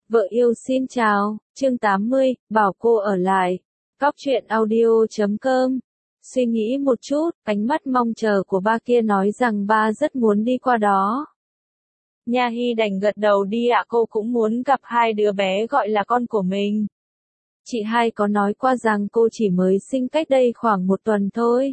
Vợ yêu xin chào, chương 80, bảo cô ở lại. Cóc truyện audio.com. Suy nghĩ một chút, ánh mắt mong chờ của ba kia nói rằng ba rất muốn đi qua đó. Nha Hy đành gật đầu đi ạ, cô cũng muốn gặp hai đứa bé gọi là con của mình. Chị hai có nói qua rằng cô chỉ mới sinh cách đây khoảng 1 tuần thôi.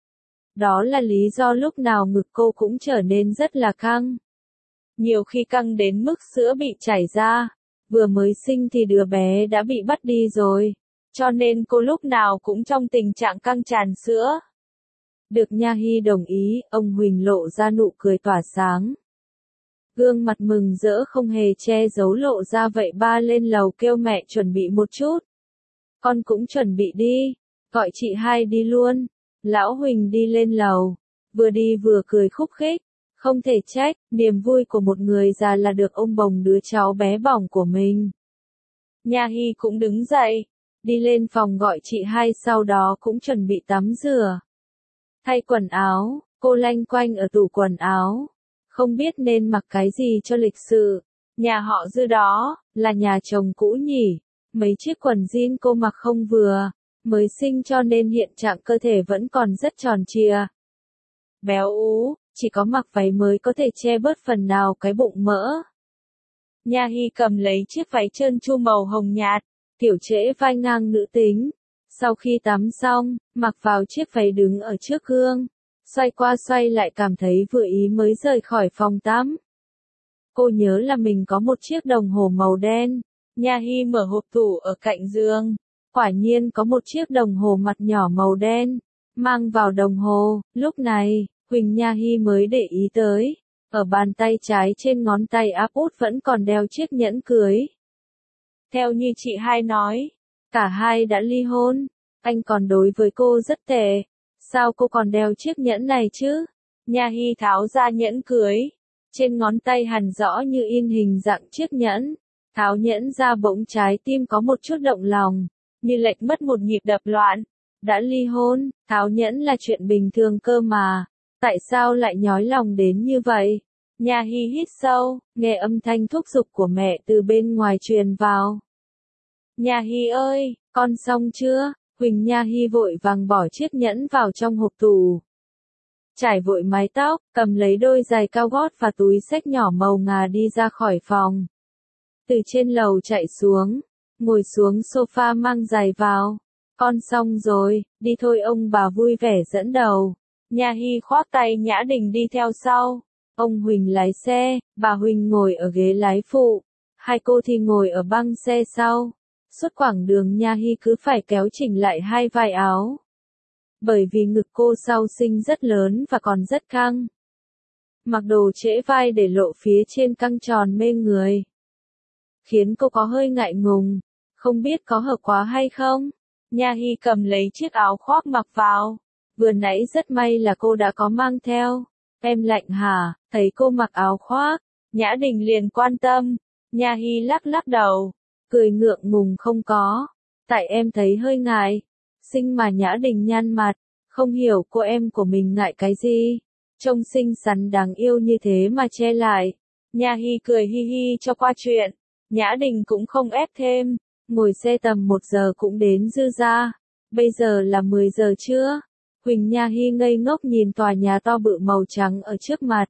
Đó là lý do lúc nào ngực cô cũng trở nên rất là căng. Nhiều khi căng đến mức sữa bị chảy ra. Vừa mới sinh thì đứa bé đã bị bắt đi rồi. Cho nên cô lúc nào cũng trong tình trạng căng tràn sữa. Được Nha Hy đồng ý, ông Huỳnh lộ ra nụ cười tỏa sáng. Gương mặt mừng rỡ không hề che giấu lộ ra, vậy ba lên lầu kêu mẹ chuẩn bị một chút. Con cũng chuẩn bị đi, gọi chị hai đi luôn. Lão Huỳnh đi lên lầu, vừa đi vừa cười khúc khích. Không thể trách, niềm vui của một người già là được ôm bồng đứa cháu bé bỏng của mình. Nha Hy cũng đứng dậy, đi lên phòng gọi chị hai, sau đó cũng chuẩn bị tắm rửa. Thay quần áo, cô loanh quanh ở tủ quần áo. Không biết nên mặc cái gì cho lịch sự. Nhà họ Dư đó, là nhà chồng cũ nhỉ. Mấy chiếc quần jean cô mặc không vừa. Mới sinh cho nên hiện trạng cơ thể vẫn còn rất tròn trịa. Béo ú, chỉ có mặc váy mới có thể che bớt phần nào cái bụng mỡ. Nha Hy cầm lấy chiếc váy trơn tru màu hồng nhạt, tiểu trễ vai ngang nữ tính. Sau khi tắm xong, mặc vào chiếc váy đứng ở trước gương, xoay qua xoay lại cảm thấy vừa ý mới rời khỏi phòng tắm. Cô nhớ là mình có một chiếc đồng hồ màu đen. Nha Hy mở hộp tủ ở cạnh giường. Quả nhiên có một chiếc đồng hồ mặt nhỏ màu đen. Mang vào đồng hồ, lúc này, Huỳnh Nha Hy mới để ý tới. Ở bàn tay trái trên ngón tay áp út vẫn còn đeo chiếc nhẫn cưới. Theo như chị hai nói, cả hai đã ly hôn. Anh còn đối với cô rất tệ. Sao cô còn đeo chiếc nhẫn này chứ? Nha Hy tháo ra nhẫn cưới. Trên ngón tay hằn rõ như in hình dạng chiếc nhẫn. Tháo nhẫn ra bỗng trái tim có một chút động lòng. Như lệch mất một nhịp đập loạn. Đã ly hôn, tháo nhẫn là chuyện bình thường cơ mà. Tại sao lại nhói lòng đến như vậy? Nha Hy hít sâu, nghe âm thanh thúc giục của mẹ từ bên ngoài truyền vào. Nha Hy ơi, con xong chưa? Huỳnh Nha Hy vội vàng bỏ chiếc nhẫn vào trong hộp tủ. Trải vội mái tóc, cầm lấy đôi giày cao gót và túi xách nhỏ màu ngà đi ra khỏi phòng. Từ trên lầu chạy xuống, ngồi xuống sofa mang giày vào. Con xong rồi, đi thôi, ông bà vui vẻ dẫn đầu. Nha Hy khoác tay Nhã Đình đi theo sau. Ông Huỳnh lái xe, bà Huỳnh ngồi ở ghế lái phụ. Hai cô thì ngồi ở băng xe sau. Suốt quãng đường Nha Hy cứ phải kéo chỉnh lại hai vai áo. Bởi vì ngực cô sau sinh rất lớn và còn rất căng. Mặc đồ trễ vai để lộ phía trên căng tròn mê người. Khiến cô có hơi ngại ngùng. Không biết có hợp quá hay không? Nha Hy cầm lấy chiếc áo khoác mặc vào. Vừa nãy rất may là cô đã có mang theo. Em lạnh hả? Thấy cô mặc áo khoác, Nhã Đình liền quan tâm. Nha Hy lắc lắc đầu, cười ngượng ngùng không có. Tại em thấy hơi ngại. Xinh mà. Nhã Đình nhăn mặt, không hiểu cô em của mình ngại cái gì. Trông xinh xắn đáng yêu như thế mà che lại. Nha Hy cười hi hi cho qua chuyện. Nhã Đình cũng không ép thêm. Ngồi xe tầm 1 giờ cũng đến Dư ra. Bây giờ là 10 giờ trưa. Huỳnh Nha Hy ngây ngốc nhìn tòa nhà to bự màu trắng ở trước mặt.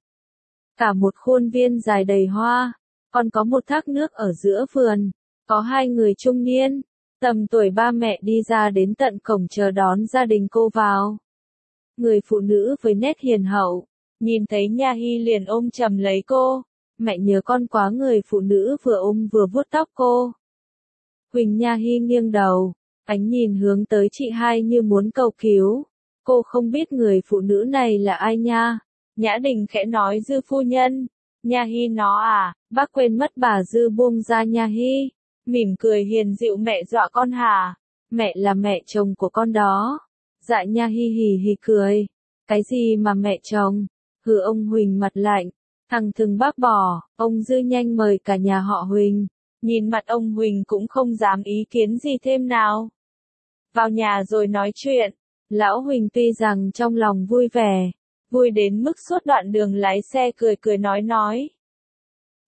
Cả một khuôn viên dài đầy hoa. Còn có một thác nước ở giữa vườn. Có hai người trung niên, tầm tuổi ba mẹ đi ra đến tận cổng chờ đón gia đình cô vào. Người phụ nữ với nét hiền hậu. Nhìn thấy Nha Hy liền ôm chầm lấy cô. Mẹ nhớ con quá. Người phụ nữ vừa ôm vừa vuốt tóc cô. Huỳnh Nha Hy nghiêng đầu, ánh nhìn hướng tới chị hai như muốn cầu cứu. Cô không biết người phụ nữ này là ai nha. Nhã Đình khẽ nói Dư phu nhân. Nha Hy nó à, bác quên mất bà Dư buông ra Nha Hy. Mỉm cười hiền dịu, mẹ dọa con hả? Mẹ là mẹ chồng của con đó. Dạ. Nha Hy hì hì cười. Cái gì mà mẹ chồng? Hừ. Ông Huỳnh mặt lạnh. Thằng thừng bác bỏ, ông Dư nhanh mời cả nhà họ Huỳnh. Nhìn mặt ông Huỳnh cũng không dám ý kiến gì thêm nào. Vào nhà rồi nói chuyện. Lão Huỳnh tuy rằng trong lòng vui vẻ, vui đến mức suốt đoạn đường lái xe cười cười nói.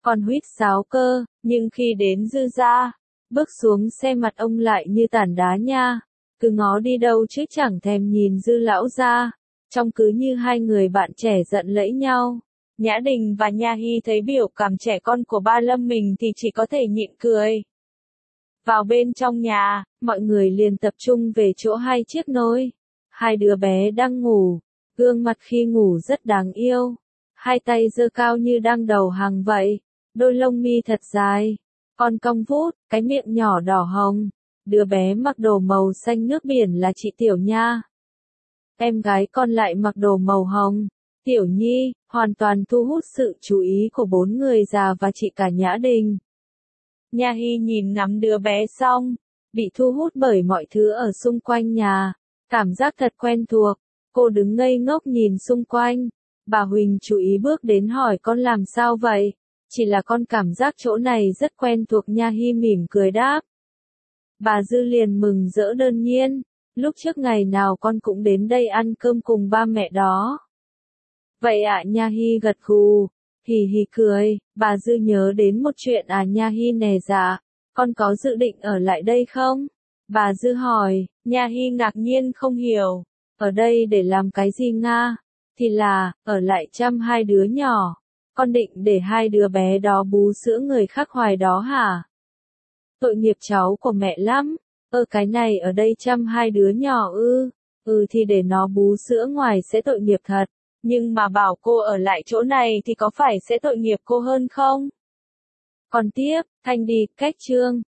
còn huýt sáo cơ, nhưng khi đến Dư gia, bước xuống xe mặt ông lại như tảng đá nha, cứ ngó đi đâu chứ chẳng thèm nhìn Dư lão gia, trông cứ như hai người bạn trẻ giận lẫy nhau. Nhã Đình và Nha Hy thấy biểu cảm trẻ con của ba Lâm mình thì chỉ có thể nhịn cười. Vào bên trong nhà, mọi người liền tập trung về chỗ hai chiếc nôi. Hai đứa bé đang ngủ, gương mặt khi ngủ rất đáng yêu. Hai tay giơ cao như đang đầu hàng vậy, đôi lông mi thật dài, con cong vút, cái miệng nhỏ đỏ hồng. Đứa bé mặc đồ màu xanh nước biển là chị Tiểu Nha. Em gái con lại mặc đồ màu hồng, Tiểu Nhi, hoàn toàn thu hút sự chú ý của bốn người già và chị cả Nhã Đình. Nha Hy nhìn ngắm đứa bé xong, bị thu hút bởi mọi thứ ở xung quanh nhà, cảm giác thật quen thuộc, cô đứng ngây ngốc nhìn xung quanh. Bà Huỳnh chú ý bước đến hỏi con làm sao vậy, chỉ là con cảm giác chỗ này rất quen thuộc. Nha Hy mỉm cười đáp. Bà Dư liền mừng rỡ đơn nhiên, lúc trước ngày nào con cũng đến đây ăn cơm cùng ba mẹ đó. Vậy ạ, Nha Hy gật gù, hì hì cười. Bà Dư nhớ đến một chuyện. Nha Hy nè, dạ, con có dự định ở lại đây không? Bà Dư hỏi. Nha Hy ngạc nhiên không hiểu, ở đây để làm cái gì Nga? Thì là, ở lại chăm hai đứa nhỏ. Con định để hai đứa bé đó bú sữa người khác hoài đó hả? Tội nghiệp cháu của mẹ lắm. Cái này ở đây chăm hai đứa nhỏ ư? Thì để nó bú sữa ngoài sẽ tội nghiệp thật. Nhưng mà bảo cô ở lại chỗ này thì có phải sẽ tội nghiệp cô hơn không? Còn tiếp, Thanh đi, cách chương.